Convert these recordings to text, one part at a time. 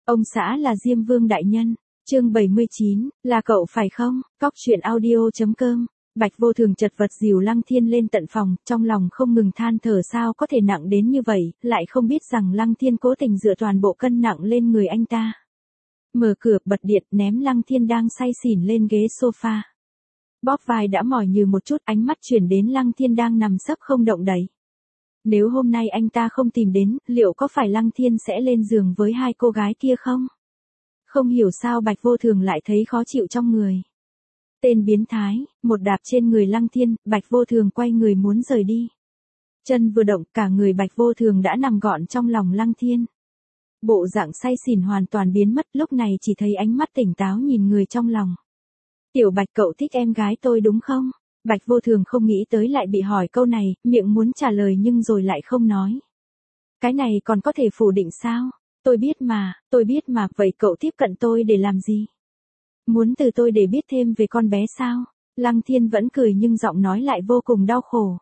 Ông xã là Diêm Vương đại nhân. Chương 79, là cậu phải không? Cóc truyện audio.com. Bạch Vô Thường chật vật dìu Lăng Thiên lên tận phòng, trong lòng không ngừng than thở sao có thể nặng đến như vậy, lại không biết rằng Lăng Thiên cố tình dựa toàn bộ cân nặng lên người anh ta. Mở cửa, bật điện, ném Lăng Thiên đang say xỉn lên ghế sofa. Bóp vai đã mỏi như một chút, ánh mắt chuyển đến Lăng Thiên đang nằm sấp không động đậy. Nếu hôm nay anh ta không tìm đến, liệu có phải Lăng Thiên sẽ lên giường với hai cô gái kia không? Không hiểu sao Bạch Vô Thường lại thấy khó chịu trong người. Tên biến thái, một đạp trên người Lăng Thiên, Bạch Vô Thường quay người muốn rời đi. Chân vừa động, cả người Bạch Vô Thường đã nằm gọn trong lòng Lăng Thiên. Bộ dạng say xỉn hoàn toàn biến mất, lúc này chỉ thấy ánh mắt tỉnh táo nhìn người trong lòng. Tiểu Bạch, cậu thích em gái tôi đúng không? Bạch Vô Thường không nghĩ tới lại bị hỏi câu này, miệng muốn trả lời nhưng rồi lại không nói. Cái này còn có thể phủ định sao? Tôi biết mà, vậy cậu tiếp cận tôi để làm gì? Muốn từ tôi để biết thêm về con bé sao? Lăng Thiên vẫn cười nhưng giọng nói lại vô cùng đau khổ.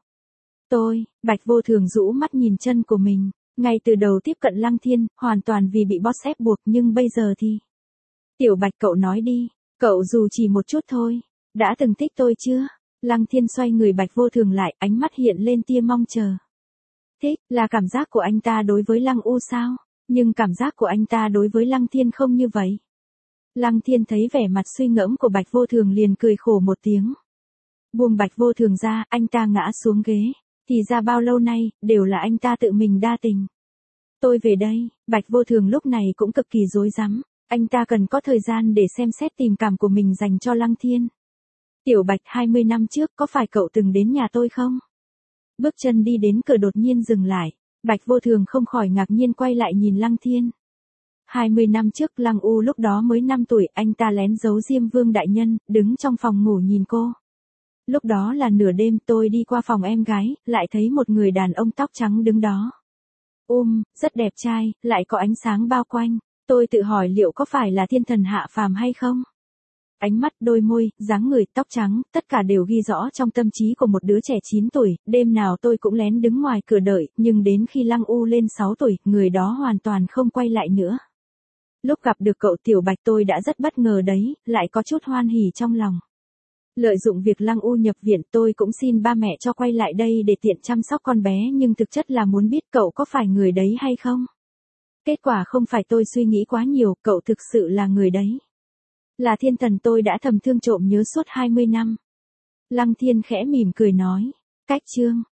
Bạch Vô Thường rũ mắt nhìn chân của mình. Ngay từ đầu tiếp cận Lăng Thiên, hoàn toàn vì bị boss ép buộc, nhưng bây giờ thì... Tiểu Bạch, cậu nói đi, cậu dù chỉ một chút thôi, đã từng thích tôi chưa? Lăng Thiên xoay người Bạch Vô Thường lại, ánh mắt hiện lên tia mong chờ. Thích, là cảm giác của anh ta đối với Lăng U sao? Nhưng cảm giác của anh ta đối với Lăng Thiên không như vậy. Lăng Thiên thấy vẻ mặt suy ngẫm của Bạch Vô Thường liền cười khổ một tiếng. Buông Bạch Vô Thường ra, anh ta ngã xuống ghế. Thì ra bao lâu nay, đều là anh ta tự mình đa tình. Tôi về đây, Bạch Vô Thường lúc này cũng cực kỳ rối rắm. Anh ta cần có thời gian để xem xét tình cảm của mình dành cho Lăng Thiên. Tiểu Bạch, 20 năm trước có phải cậu từng đến nhà tôi không? Bước chân đi đến cửa đột nhiên dừng lại. Bạch Vô Thường không khỏi ngạc nhiên quay lại nhìn Lăng Thiên. 20 năm trước Lăng U lúc đó mới 5 tuổi, anh ta lén giấu Diêm Vương đại nhân, đứng trong phòng ngủ nhìn cô. Lúc đó là nửa đêm, tôi đi qua phòng em gái, lại thấy một người đàn ông tóc trắng đứng đó. Rất đẹp trai, lại có ánh sáng bao quanh. Tôi tự hỏi liệu có phải là thiên thần hạ phàm hay không? Ánh mắt, đôi môi, dáng người, tóc trắng, tất cả đều ghi rõ trong tâm trí của một đứa trẻ 9 tuổi, đêm nào tôi cũng lén đứng ngoài cửa đợi, nhưng đến khi Lăng U lên 6 tuổi, người đó hoàn toàn không quay lại nữa. Lúc gặp được cậu Tiểu Bạch tôi đã rất bất ngờ đấy, lại có chút hoan hỉ trong lòng. Lợi dụng việc Lăng U nhập viện tôi cũng xin ba mẹ cho quay lại đây để tiện chăm sóc con bé nhưng thực chất là muốn biết cậu có phải người đấy hay không. Kết quả không phải tôi suy nghĩ quá nhiều, cậu thực sự là người đấy. Là thiên thần tôi đã thầm thương trộm nhớ suốt 20 năm. Lăng Thiên khẽ mỉm cười nói. Cách chương.